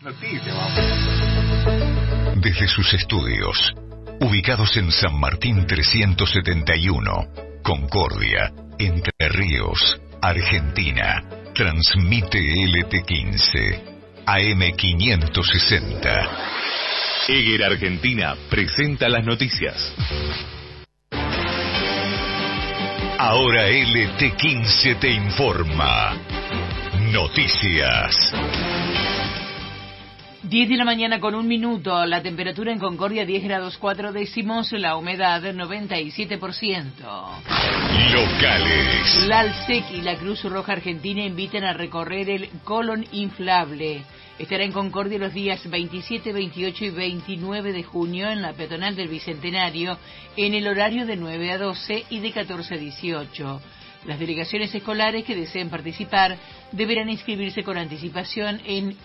Noticia, vamos. Desde sus estudios, ubicados en San Martín 371, Concordia, Entre Ríos, Argentina, transmite LT15, AM560. EGER Argentina presenta las noticias. Ahora LT15 te informa. Noticias. 10 de la mañana con 1 minuto, la temperatura en Concordia 10 grados 4 décimos, la humedad 97%. Locales. La ALSEC y la Cruz Roja Argentina invitan a recorrer el Colón Inflable. Estará en Concordia los días 27, 28 y 29 de junio en la peatonal del Bicentenario, en el horario de 9 a 12 y de 14 a 18. Las delegaciones escolares que deseen participar deberán inscribirse con anticipación en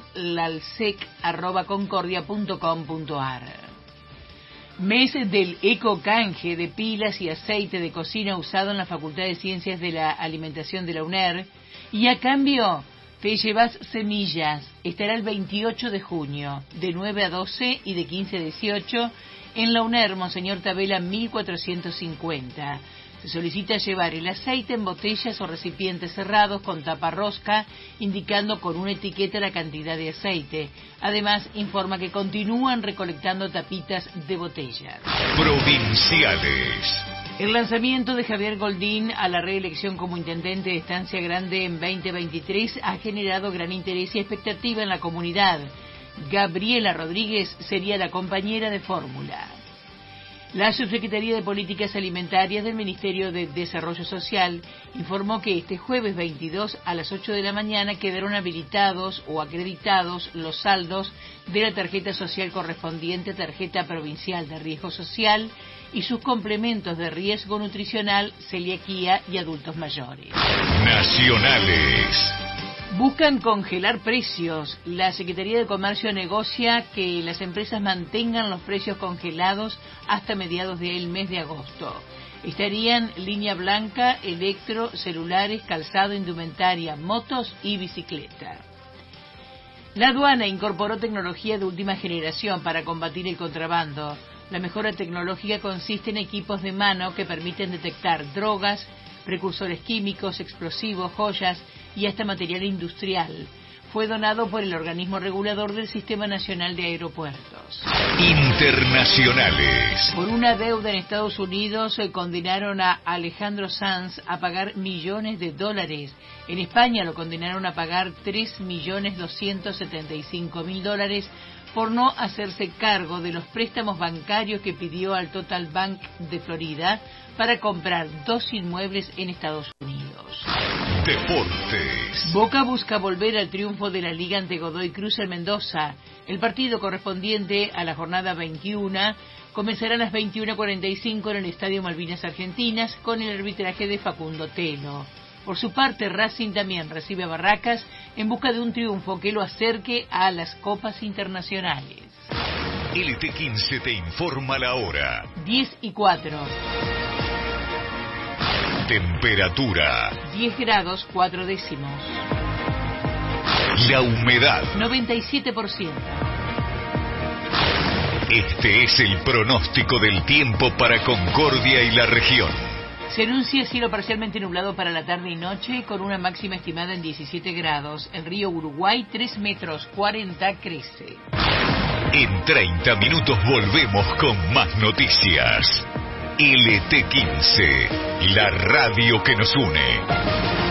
conlalsec@concordia.com.ar. Mes del ecocanje de pilas y aceite de cocina usado en la Facultad de Ciencias de la Alimentación de la UNER, y a cambio te llevas semillas. Estará el 28 de junio, de 9 a 12 y de 15 a 18, en la UNER Monseñor Tabela 1450. Se solicita llevar el aceite en botellas o recipientes cerrados con tapa rosca, indicando con una etiqueta la cantidad de aceite. Además, informa que continúan recolectando tapitas de botellas. Provinciales. El lanzamiento de Javier Goldín a la reelección como intendente de Estancia Grande en 2023 ha generado gran interés y expectativa en la comunidad. Gabriela Rodríguez sería la compañera de fórmula. La Subsecretaría de Políticas Alimentarias del Ministerio de Desarrollo Social informó que este jueves 22 a las 8 de la mañana quedaron habilitados o acreditados los saldos de la tarjeta social correspondiente a tarjeta provincial de riesgo social y sus complementos de riesgo nutricional, celiaquía y adultos mayores. Nacionales. Buscan congelar precios. La Secretaría de Comercio negocia que las empresas mantengan los precios congelados hasta mediados del mes de agosto. Estarían línea blanca, electro, celulares, calzado, indumentaria, motos y bicicleta. La aduana incorporó tecnología de última generación para combatir el contrabando. La mejora tecnológica consiste en equipos de mano que permiten detectar drogas, precursores químicos, explosivos, joyas y hasta material industrial. Fue donado por el organismo regulador del Sistema Nacional de Aeropuertos. Internacionales. Por una deuda en Estados Unidos condenaron a Alejandro Sanz a pagar millones de dólares. En España lo condenaron a pagar $3.275.000 por no hacerse cargo de los préstamos bancarios que pidió al Total Bank de Florida para comprar 2 inmuebles en Estados Unidos. Deportes. Boca busca volver al triunfo de la Liga ante Godoy Cruz en Mendoza. El partido correspondiente a la jornada 21 comenzará a las 21:45 en el Estadio Malvinas Argentinas con el arbitraje de Facundo Telo. Por su parte, Racing también recibe a Barracas en busca de un triunfo que lo acerque a las copas internacionales. LT15 te informa la hora. 10:04. Temperatura. 10 grados 4 décimos. La humedad. 97%. Este es el pronóstico del tiempo para Concordia y la región. Se anuncia cielo parcialmente nublado para la tarde y noche, con una máxima estimada en 17 grados. El río Uruguay, 3 metros 40, crece. En 30 minutos volvemos con más noticias. LT15, la radio que nos une.